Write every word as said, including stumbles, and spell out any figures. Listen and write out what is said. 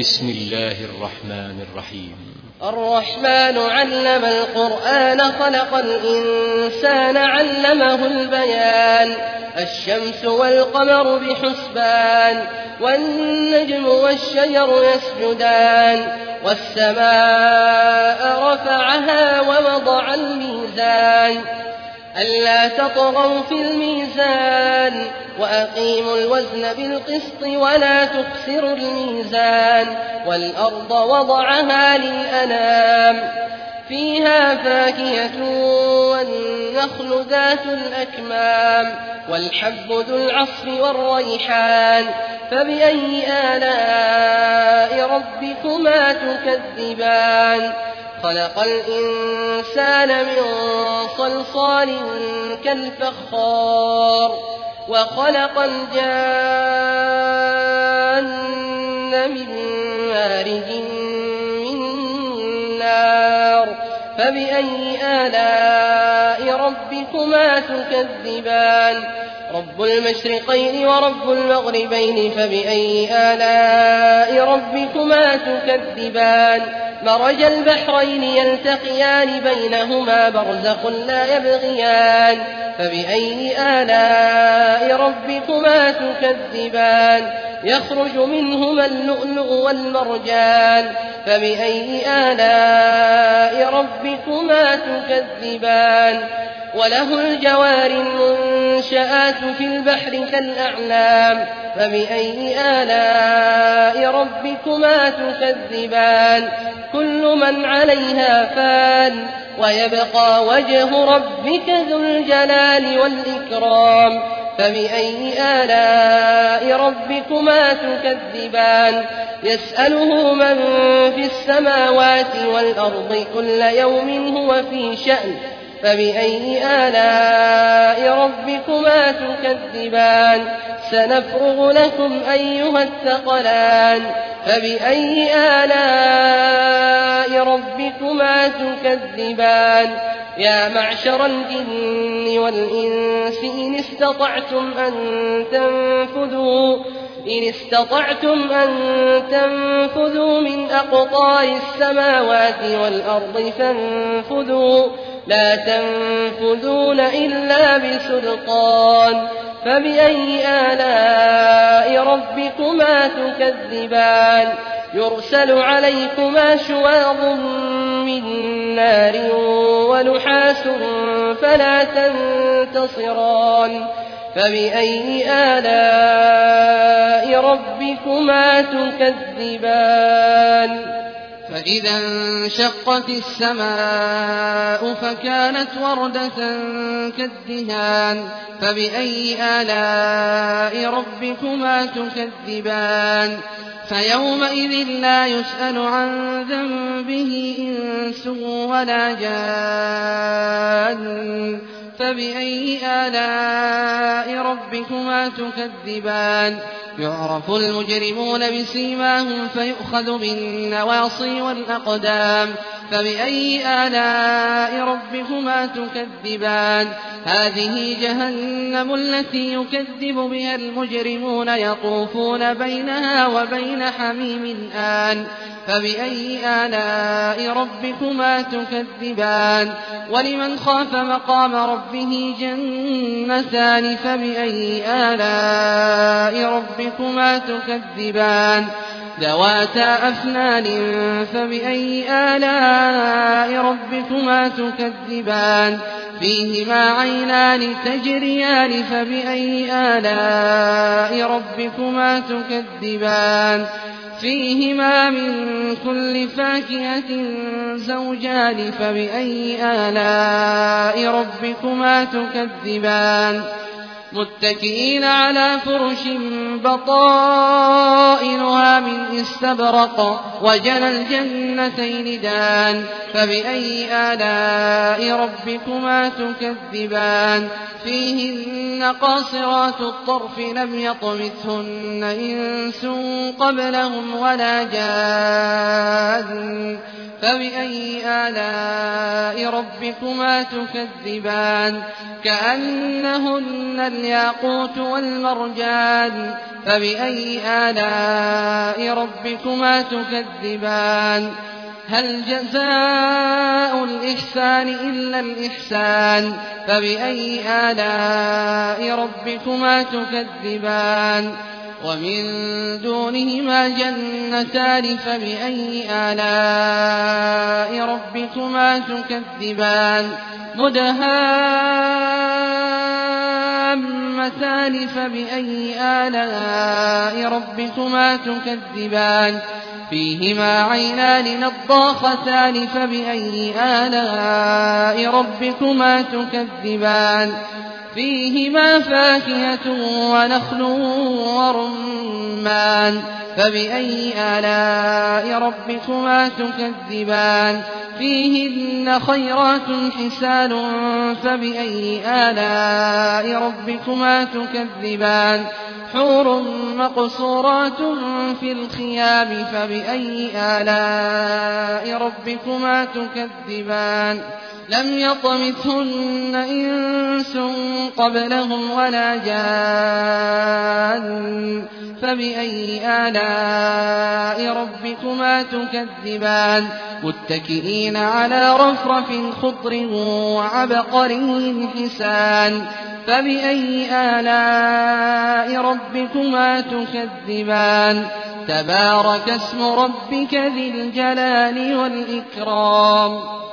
بسم الله الرحمن الرحيم. الرحمن علم القرآن خلق الإنسان علمه البيان. الشمس والقمر بحسبان والنجم والشجر يسجدان والسماء رفعها ووضع الميزان ألا تطغوا في الميزان وأقيموا الوزن بالقسط ولا تخسروا الميزان والأرض وضعها للأنام فيها فاكهة والنخل ذات الأكمام والحب ذو العصف والريحان فبأي آلاء ربكما تكذبان خلق الإنسان من صلصال كالفخار وخلق الجان من مارج من نار فبأي آلاء ربكما تكذبان رب المشرقين ورب المغربين فبأي آلاء ربكما تكذبان مرج البحرين يلتقيان بينهما برزخ لا يبغيان فبأي آلاء ربكما تكذبان يخرج منهما اللؤلؤ والمرجان فبأي آلاء ربكما تكذبان وله الجوار المنشآت في البحر كالأعلام فبأي آلاء ربكما تكذبان كل من عليها فان ويبقى وجه ربك ذو الجلال والإكرام فبأي آلاء ربكما تكذبان يسأله من في السماوات والأرض كل يوم هو في شأن فبأي آلاء ربكما تكذبان سنفرغ لكم أيها الثقلان فبأي آلاء ربكما تكذبان يا معشر الجن والإنس إن استطعتم أن تنفذوا إن استطعتم أن تنفذوا من أقطار السماوات والأرض فانفذوا لا تنفذون إلا بسلطان فبأي آلاء ربكما تكذبان يرسل عليكما شواظ من نار ونحاس فلا تنتصران فبأي آلاء ربكما تكذبان فإذا انشقت السماء فكانت وردة كالدهان فبأي آلاء ربكما تكذبان فيومئذ لا يسأل عن ذنبه إنس ولا جان فبأي آلاء ربكما تكذبان يعرف المجرمون بسيماهم فيؤخذ بالنواصي والأقدام فبأي آلاء ربكما تكذبان هذه جهنم التي يكذب بها المجرمون يطوفون بينها وبين حميم آن فبأي آلاء ربكما تكذبان ولمن خاف مقام ربه جنتان فبأي آلاء ربكما تكذبان ذواتا أفنان فبأي آلاء ربكما تكذبان فيهما عينان تجريان فبأي آلاء ربكما تكذبان فيهما من كل فاكهة زوجان فبأي آلاء ربكما تكذبان متكئين على فرش بطائنها من استبرق وجنى الجنتين دان فبأي آلاء ربكما تكذبان فيهن قاصرات الطرف لم يطمثهن إنس قبلهم ولا جان فبأي آلاء ربكما تكذبان كأنهن الياقوت والمرجان فبأي آلاء ربكما تكذبان هل جزاء الإحسان إلا الإحسان فبأي آلاء ربكما تكذبان ومن دونهما جنتان فبأي آلاء ربكما تكذبان مدهامتان فبأي آلاء ربكما تكذبان فيهما عينان نضاختان فبأي آلاء ربكما تكذبان فيهما فاكهة ونخل ورمان فبأي آلاء ربكما تكذبان فيهن خيرات حسان فبأي آلاء ربكما تكذبان حور مقصورات في الخيام فبأي آلاء ربكما تكذبان لم يطمثهن إنس قبلهم ولا جان فبأي آلاء ربكما تكذبان متكئين على رفرف خضر وعبقري حسان فبأي آلاء ربكما تكذبان تبارك اسم ربك ذي الجلال والإكرام